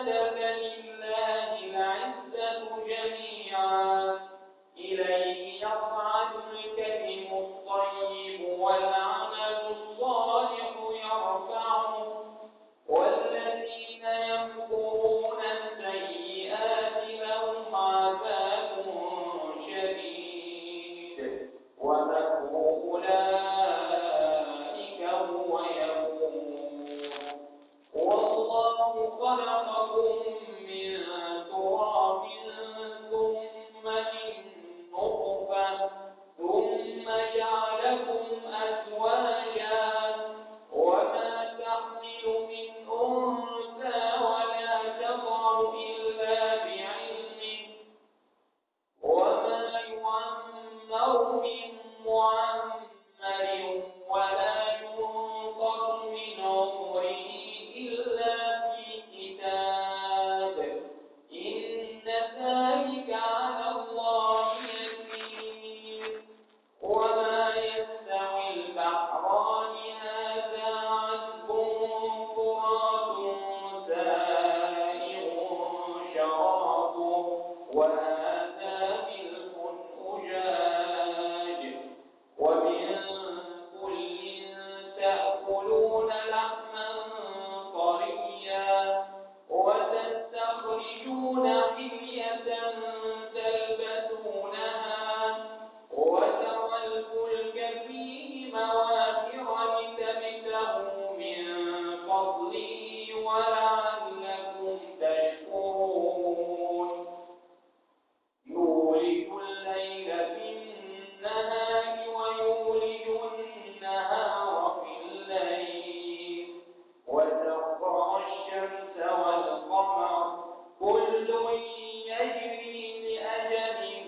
لله العزة جميعا إليه يصعد الكلم الطيب والعمل الصالح يرفعه والذين يمكرون السيئات لهم عذاب شديد ومكر أولئك هو يبور والله خلقكم من تراب ثم من نطفة ثم جعلكم أزواجا وما تحمل من أنثى ولا تضع إلا بعلمه وما يعمر من معمر ولا ينقص من عمره إلا في كتاب إن ذلك على الله يسير وما يستوي البحران هذا عذب فرات سائغ شرابه وهذا ملح أجاج ومن كل تأكلون لحما طريا وتستخرجون حلية تلبسونها وترى الفلك فيه مواخر لتبتغوا من فضله ولعلكم تشكرون يولج الليل في النهار ويولج النهار في الليل وسخر الشمس والقمر كل يجري لأجل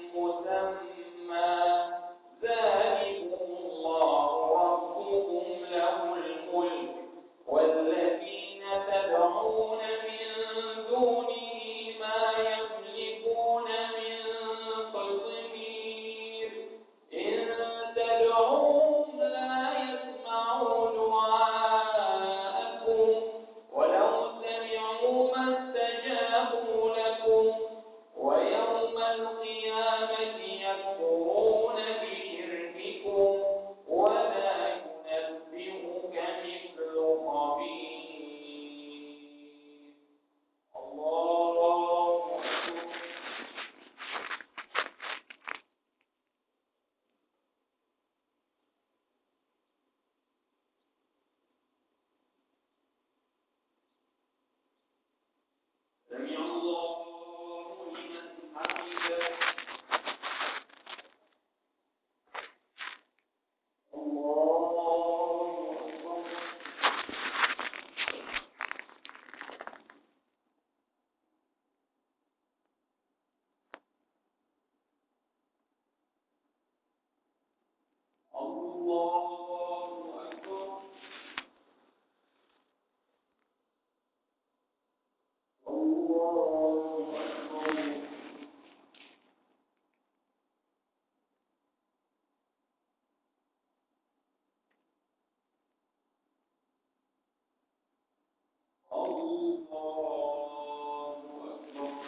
مسمى ذلكم الله ربكم له الملك والذين تدعون من دونه ما يملكون من قطمير إن تدعوهم لا يسمعوا دعاءكم ولو سمعوا ما استجابوا لكم ويوم القيامة يكفرون بشرككم ولا ينبئك مثل خبير الله أكبر سمع الله لمن حمده الله أكبر الله أكبر الله أكبر الله أكبر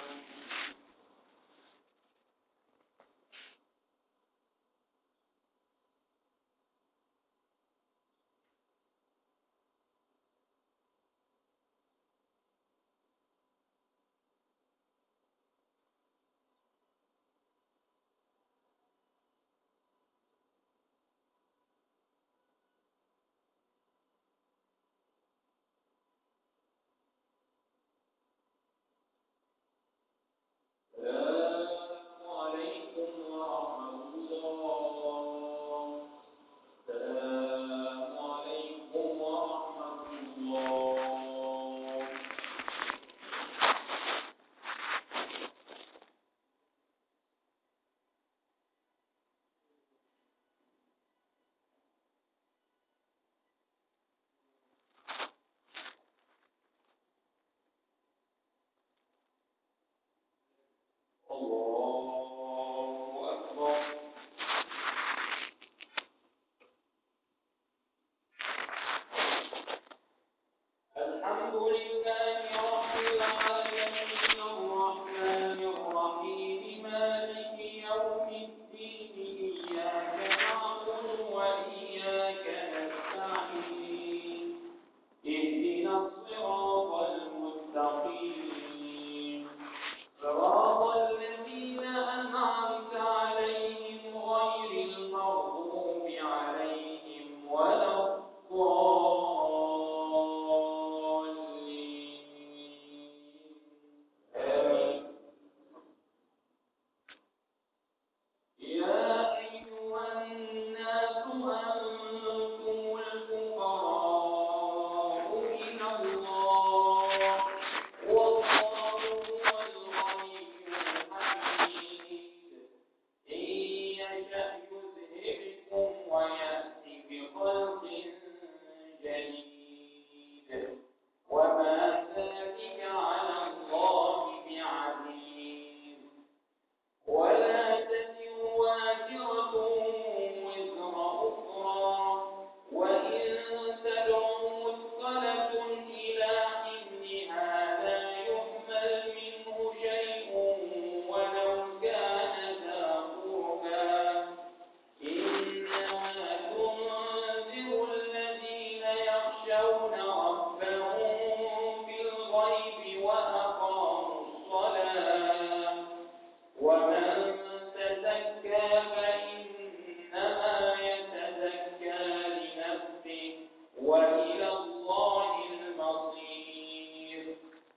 يخشون ربهم بالغيب وأقاموا الصلاة ومن تزكى فإنما يتزكى لنفسه وإلى الله المصير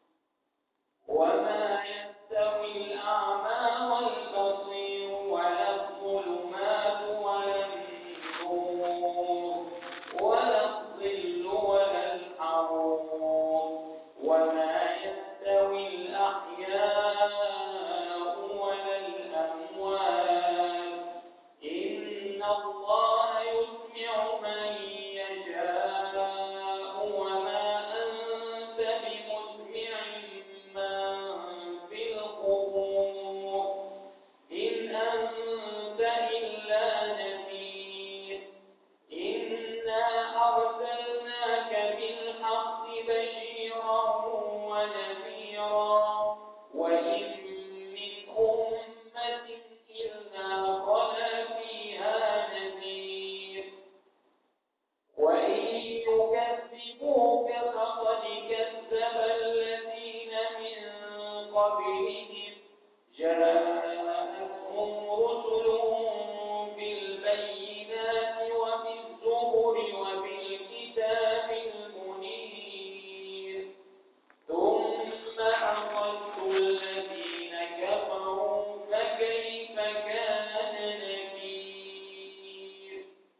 وما يستوي الأعمى والبصير ولا الظلمات ولا النور ولا الظل ولا الحرور وما يستوي الأحياء ولا الأموات إن الله يسمع من يشاء وما أنت بمسمع من في القبور إن أنت إلا نذير إنا أرسلناك بالحق بشيرا ونذيرا وإن من أمة إلا خلا فيها نذير وإن يكذبوك فقد كذب الذين من قبلهم جاءتهم رسلهم بالبينات وبالزبر وبالكتاب المنير ثم أخذت الذين كفروا فكيف كان نكير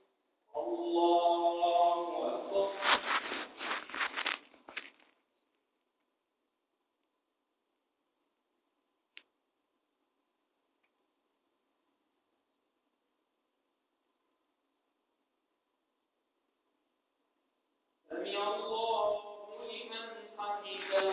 الله أكبر سمع الله لمن حمده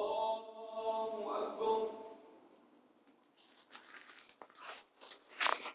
الله أكبر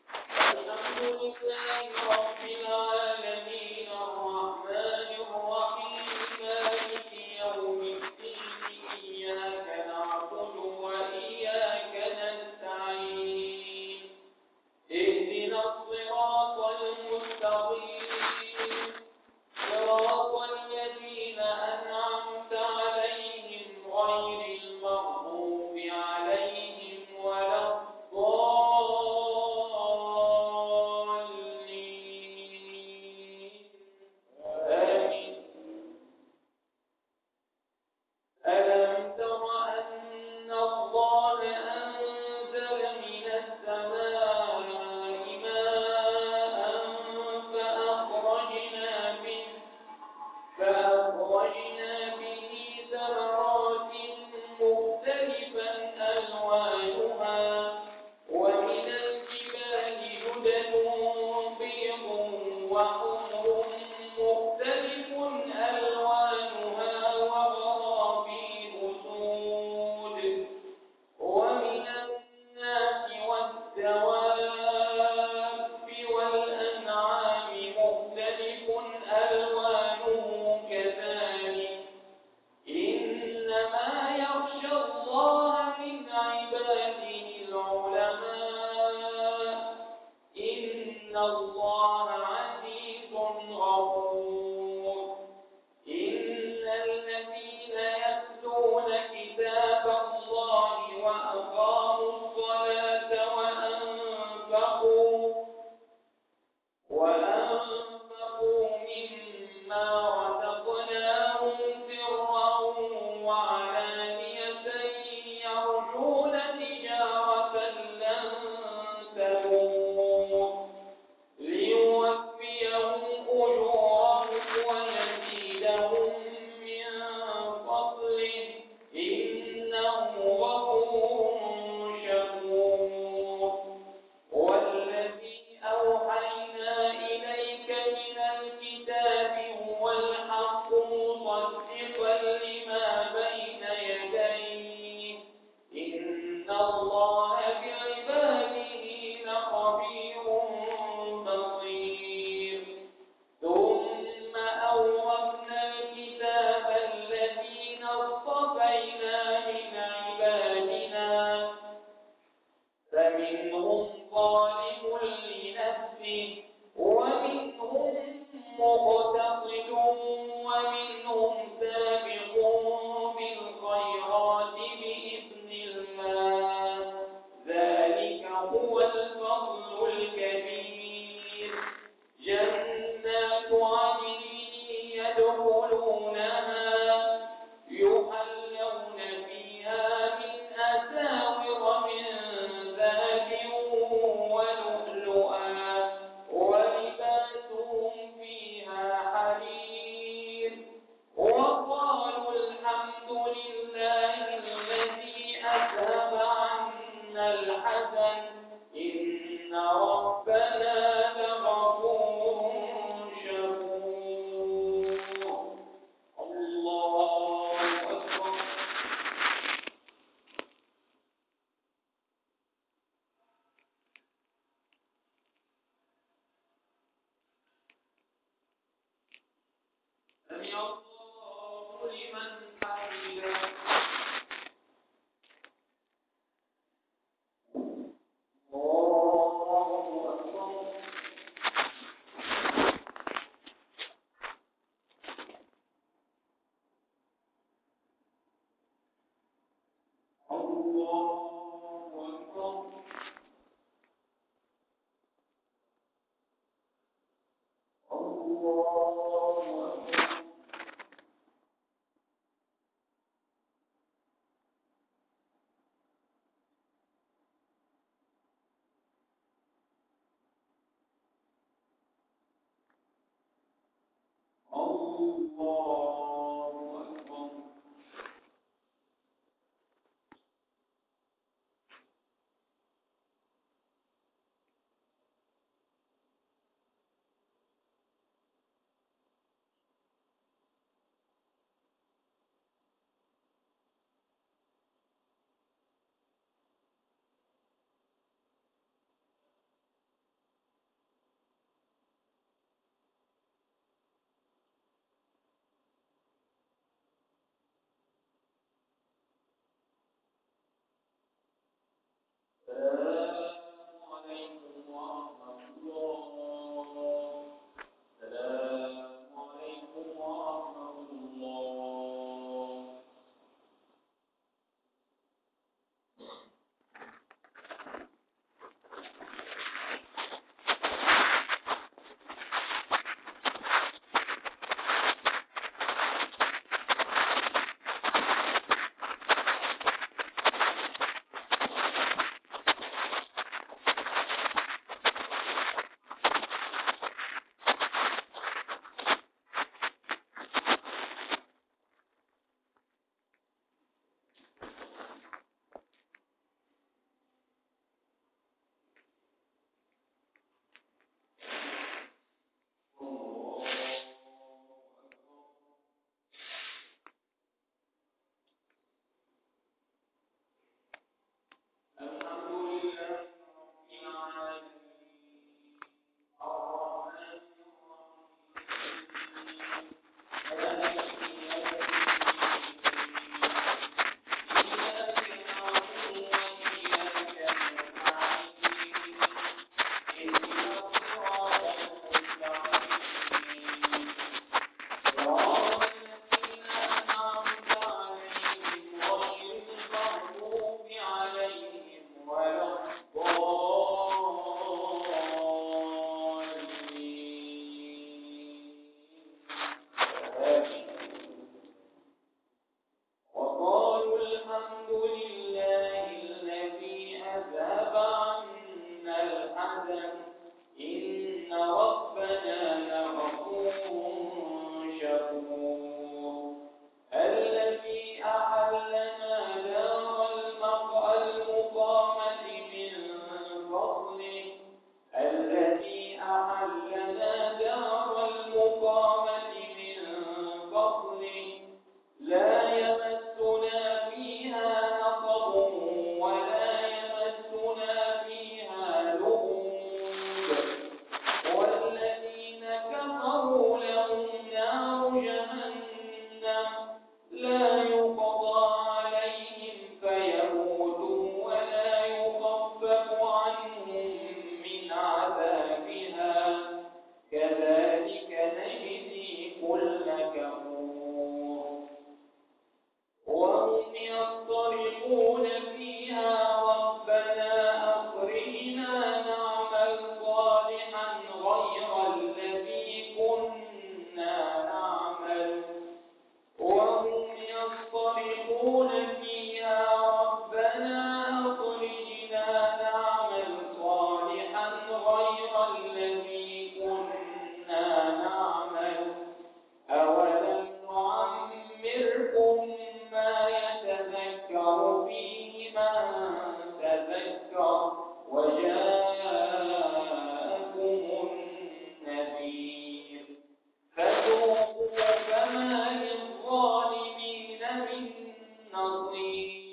فذوقوا فما للظالمين من نصير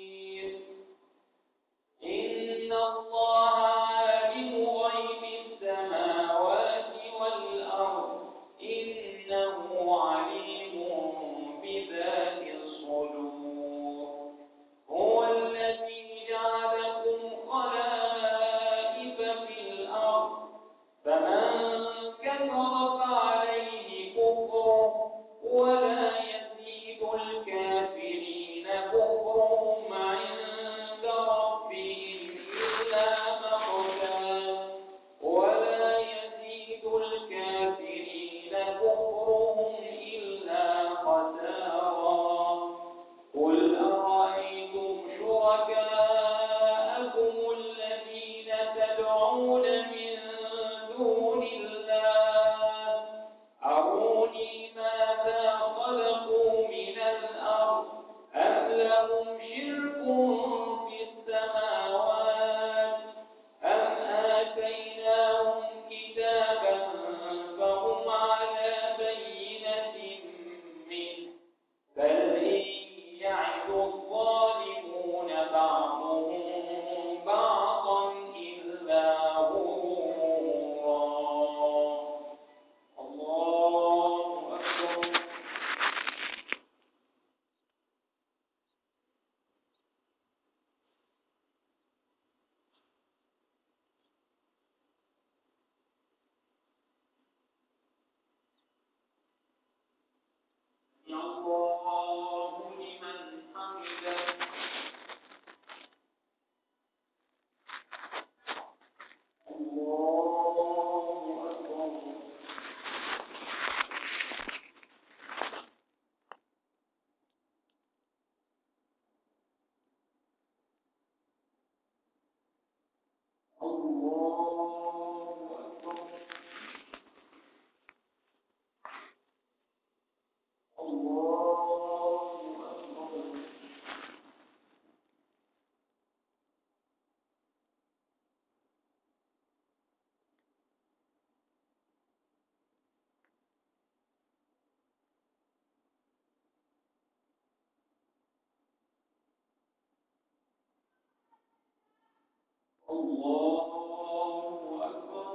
لهم شرك في السماوات أم آتيناهم كتابا فهم على بينة منه بل إن يعد الظالمون بعضهم بعضا إلا غرورا. الله أكبر. الله لمن حمده. الله أكبر. الله أكبر. الله أكبر.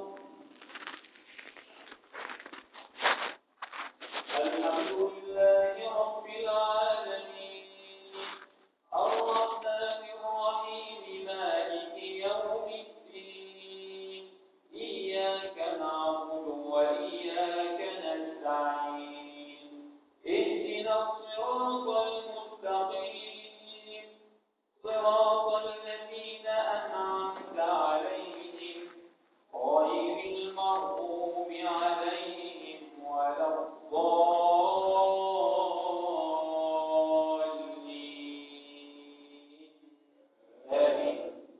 الحمد لله رب العالمين الرحمن الرحيم مالك يوم الدين إياك نعبد وإياك نستعين اهدنا الصراط المستقيم صراط الذين أنعمت عليهم غير المغضوب عليهم ولا الضالين. آمين.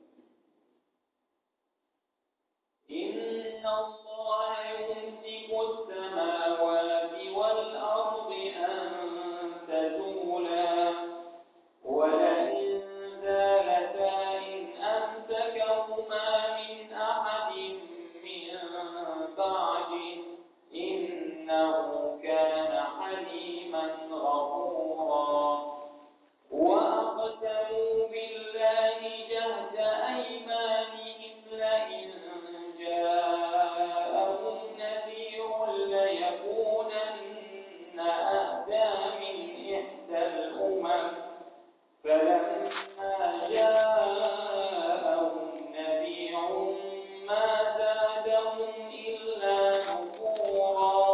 إن الله يمسك السماوات والأرض أن تزولا ولئن زالتا إن أمسكهما من أحد من بعده إنه كان حليما غفورا. وأقسموا بالله جهد أيمانهم لئن جاءهم نذير ليكونن أهدى من إحدى الأمم فلما جاءهم نذير ما زادهم إلا نفورا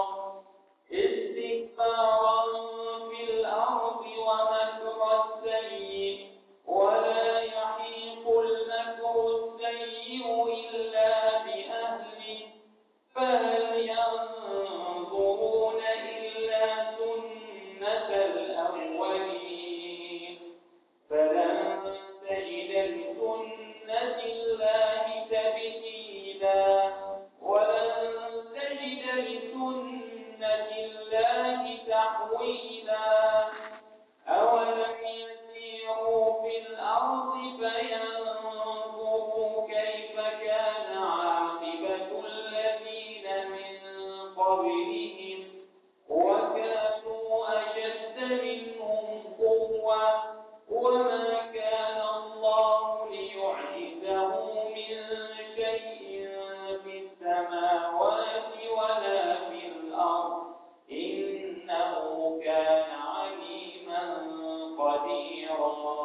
استكبارا في الأرض ومكر السيء ولا يحيق المكر السيء إلا بأهله فهل ينظرون إلا سنة الأولين فلن تجد لسنة الله تبديلا ولن تجد لسنة الله تحويلا. أولم يسيروا في الأرض فينظروا كيف كان عاقبة الذين من قبلهم وكانوا أشد منهم قوة وما كان الله ليعجزه من شيء في السماوات ولا في الأرض إنه كان عليما قديرا.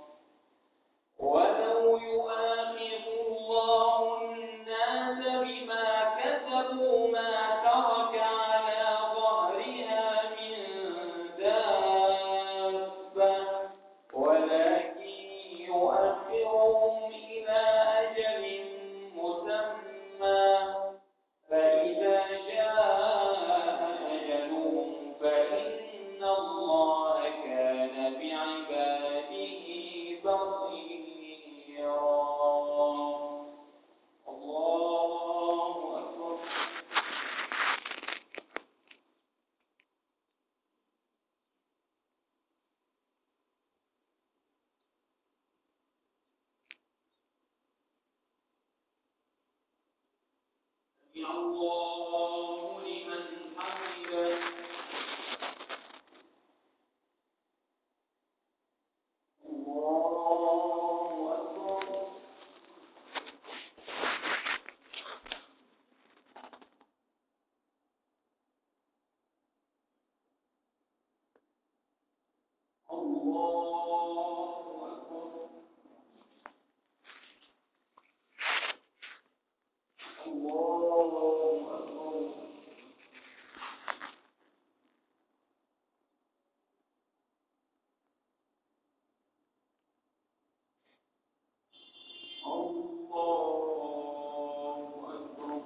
ولو يؤاخذ الله الناس بما كسبوا ما ترك على ظهرها من دابة ولكن يؤخرهم إلى أجل مسمى فإذا جاء أجلهم فإن الله كان بعباده سمع الله لمن حمده الله أكبر الله أكبر الله أكبر الله أكبر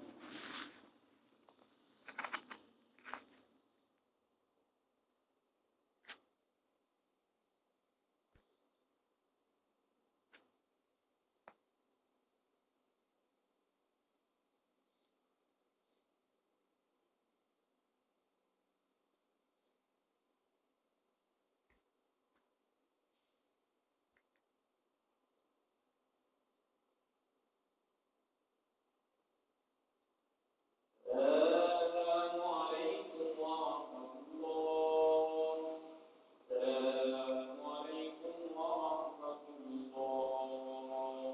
السلام عليكم ورحمة الله السلام عليكم ورحمة الله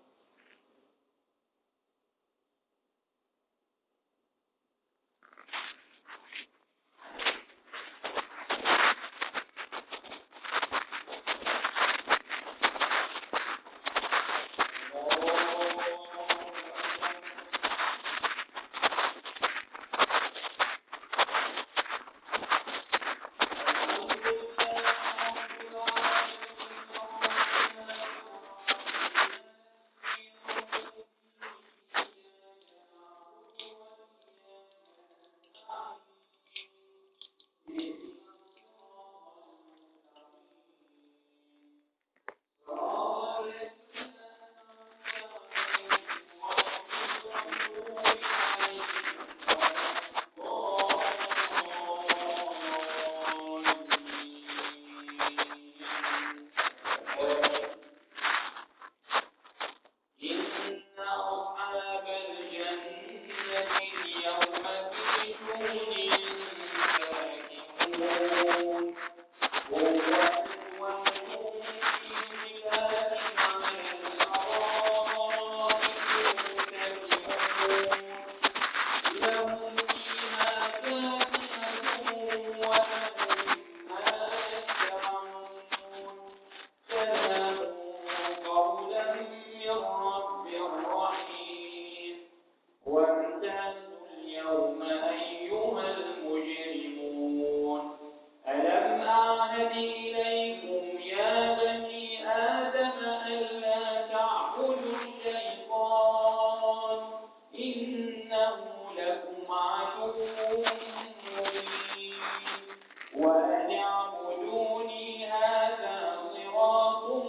وأن اعبدوني هذا صراط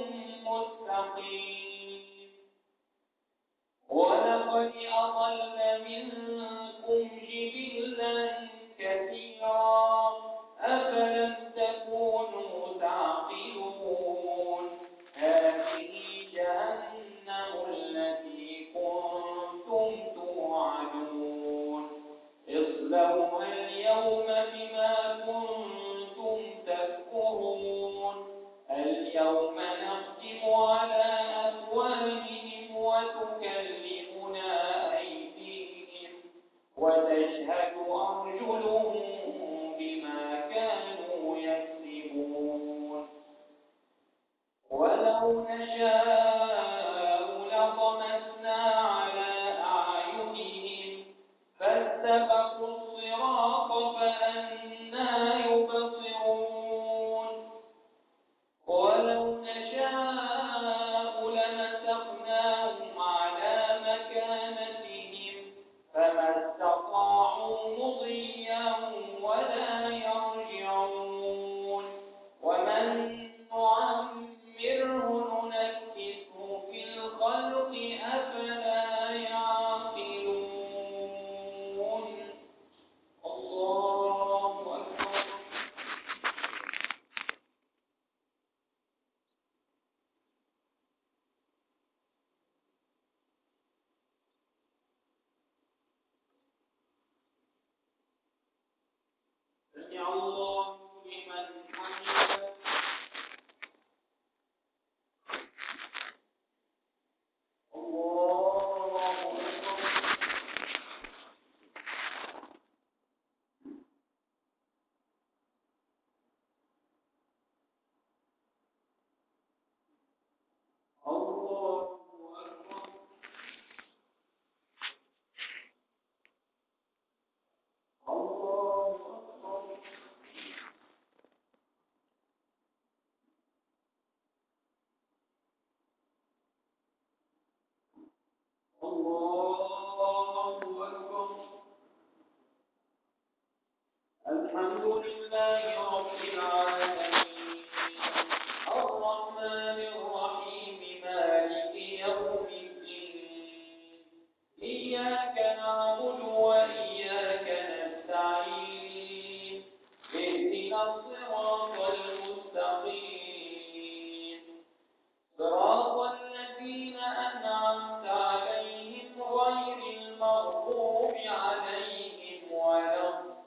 مستقيم ولقد أضل منكم جبلا كثيرا أفلم تكونوا تعقلون هذه جهنم التي كنتم توعدون اصلوها اليوم بما كنتم تكفرون اليوم نختم على أفواههم وتكلمنا أيديهم وتشهد أرجلهم بما كانوا يكسبون ولو نشاء لطمسنا على أعينهم فاستبقوا الصراط فأنى يبصرون ولو نشاء لمسخناهم على مكانتهم فما استطاعوا مضيا ولا يرجعون ومن نعمره ننكسه الله لمن حمده. الحمد لله رب العالمين الرحمن الرحيم مالك يوم الدين إياك نعبد وإياك نستعين اهدنا الصراط المستقيم صراط الذين أنعمت عليهم غير المغضوب عليهم ولا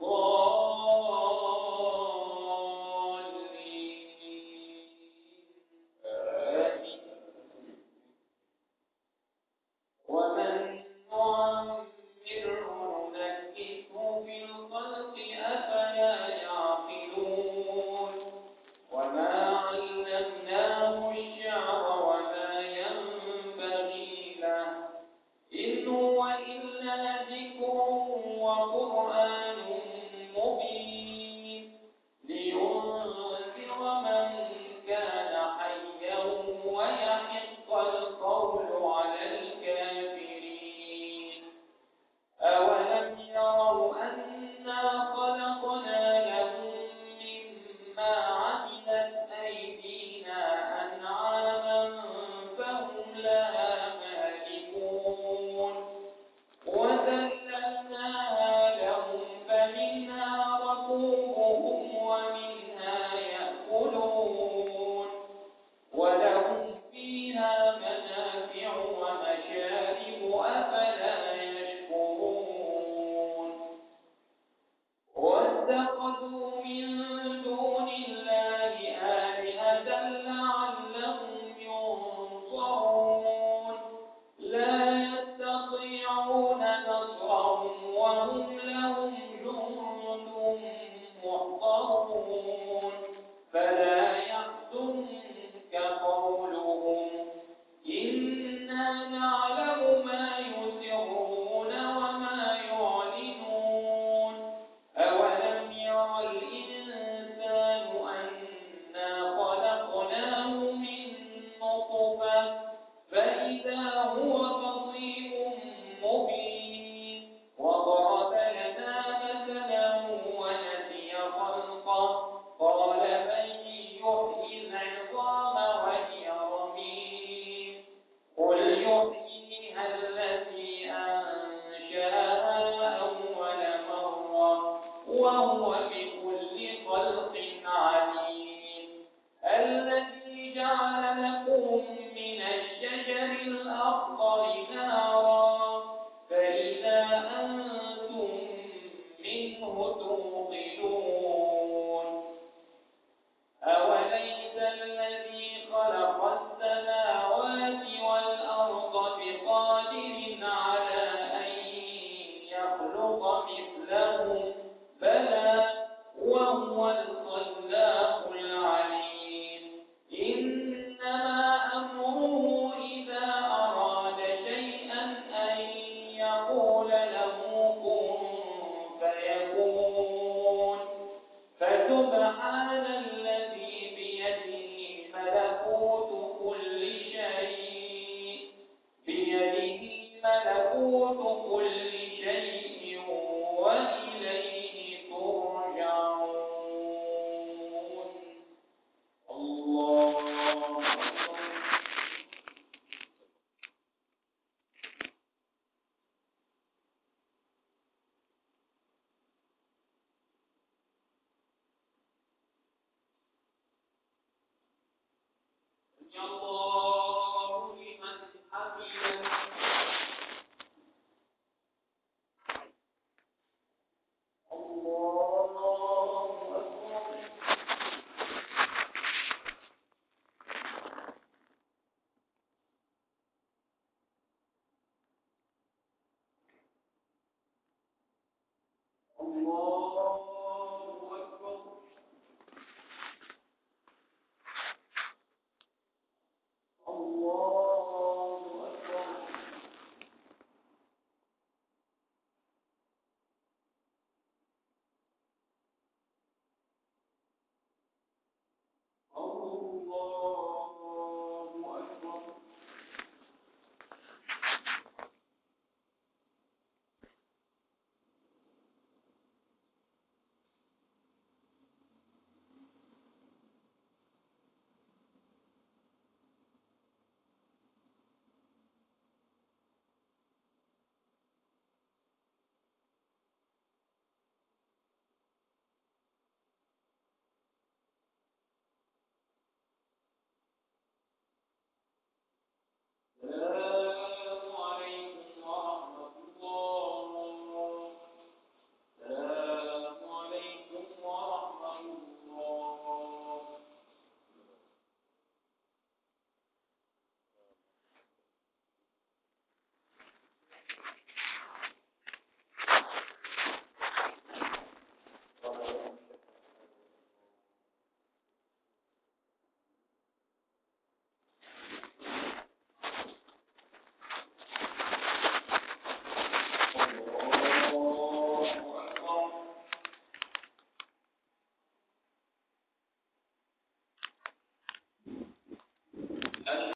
ومن نعمره ننكسه في الخلق أفلا يعقلون وما علمناه الشعر وما ينبغي له إن هو إلا ذكر وقرآن مبين لينذر من كان حيا ويحق القول على الكافرين أولم يروا أنا خلقنا لهم مما عملت أيدينا أنعاما فهم لها مالكون وذللناها لهم فمنها ركوبهم ومنها يأكلون ولهم فيها منافع ومشارب أفلا يشكرون واتخذوا من دون الله آلهة لعلهم ينصرون لا يستطيعون نصرهم وهم لهم جند محضرون فلا يحزنك قولهم إنا نعلم ما يسرون وما يعلنون أولم ير الإنسان أنا خلقناه من نطفة فإذا هو خصيم مبين وضرب لنا مثلا ونسي خلقه قال من يحيي العظام وهي رميم قل يحييها الذي أنشأها أول مرة وهو بكل خلق عليم الذي جعل لكم من الشجر الأخضر نارا فإذا أنتم منه توقدون أوليس الذي خلق السماوات والأرض بقادر على أن يخلق مثلهم بلى وهو الخلاق العليم إنما أمره إذا أراد شيئا أن يقول له كن فيكون فسبحان الذي بيده ملكوت كل شيء وإليه ترجعون الله أكبر الله لمن حمده الله الله